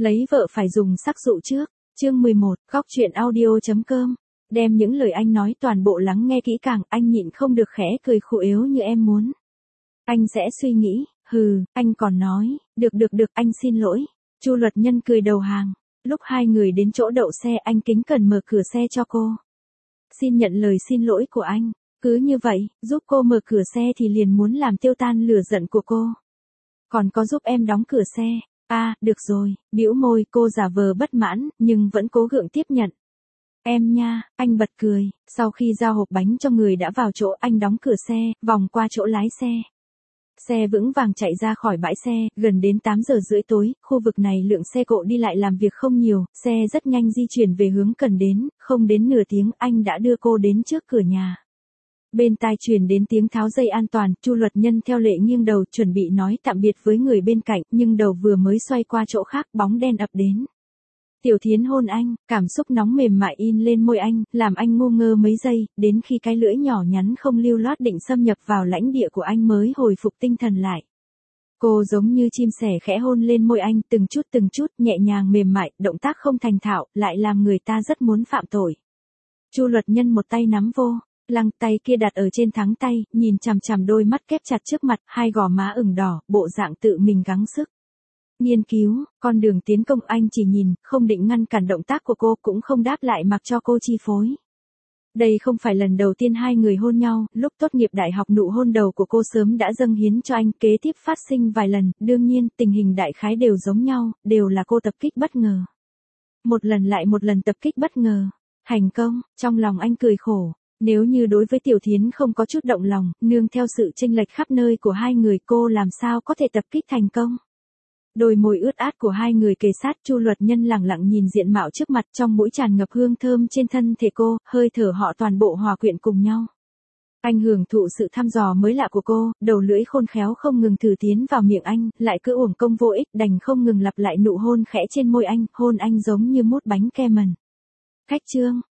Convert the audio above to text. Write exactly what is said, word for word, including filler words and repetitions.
Lấy vợ phải dùng sắc dụ trước. Chương mười một, góc truyện audio.com. Đem những lời anh nói toàn bộ lắng nghe kỹ càng, anh nhịn không được khẽ cười khụ yếu như em muốn. Anh sẽ suy nghĩ, hừ, anh còn nói, được được được, anh xin lỗi. Chu Luật Nhân cười đầu hàng. Lúc hai người đến chỗ đậu xe anh kính cẩn mở cửa xe cho cô. Xin nhận lời xin lỗi của anh. Cứ như vậy, giúp cô mở cửa xe thì liền muốn làm tiêu tan lửa giận của cô. Còn có giúp em đóng cửa xe. À, được rồi, bĩu môi cô giả vờ bất mãn, nhưng vẫn cố gượng tiếp nhận. Em nha, anh bật cười, sau khi giao hộp bánh cho người đã vào chỗ anh đóng cửa xe, vòng qua chỗ lái xe. Xe vững vàng chạy ra khỏi bãi xe, gần đến tám giờ rưỡi tối, khu vực này lượng xe cộ đi lại làm việc không nhiều, xe rất nhanh di chuyển về hướng cần đến, không đến nửa tiếng anh đã đưa cô đến trước cửa nhà. Bên tai truyền đến tiếng tháo dây an toàn, Chu Luật Nhân theo lệ nghiêng đầu chuẩn bị nói tạm biệt với người bên cạnh, nhưng đầu vừa mới xoay qua chỗ khác bóng đen ập đến. Tiểu Thiến hôn anh, cảm xúc nóng mềm mại in lên môi anh, làm anh ngu ngơ mấy giây, đến khi cái lưỡi nhỏ nhắn không lưu loát định xâm nhập vào lãnh địa của anh mới hồi phục tinh thần lại. Cô giống như chim sẻ khẽ hôn lên môi anh từng chút từng chút, nhẹ nhàng mềm mại, động tác không thành thạo, lại làm người ta rất muốn phạm tội. Chu Luật Nhân một tay nắm vô. Lăng tay kia đặt ở trên thắng tay, nhìn chằm chằm đôi mắt kép chặt trước mặt, hai gò má ửng đỏ, bộ dạng tự mình gắng sức. Nghiên cứu, con đường tiến công anh chỉ nhìn, không định ngăn cản động tác của cô, cũng không đáp lại mặc cho cô chi phối. Đây không phải lần đầu tiên hai người hôn nhau, lúc tốt nghiệp đại học nụ hôn đầu của cô sớm đã dâng hiến cho anh, kế tiếp phát sinh vài lần, đương nhiên, tình hình đại khái đều giống nhau, đều là cô tập kích bất ngờ. Một lần lại một lần tập kích bất ngờ. Thành công, trong lòng anh cười khổ. Nếu như đối với Tiểu Thiến không có chút động lòng, nương theo sự chênh lệch khắp nơi của hai người cô làm sao có thể tập kích thành công. Đôi môi ướt át của hai người kề sát, Chu Luật Nhân lẳng lặng nhìn diện mạo trước mặt, trong mũi tràn ngập hương thơm trên thân thể cô, hơi thở họ toàn bộ hòa quyện cùng nhau. Anh hưởng thụ sự thăm dò mới lạ của cô, đầu lưỡi khôn khéo không ngừng thử tiến vào miệng anh, lại cứ uổng công vô ích, đành không ngừng lặp lại nụ hôn khẽ trên môi anh, hôn anh giống như mút bánh kem mần. Khách trương,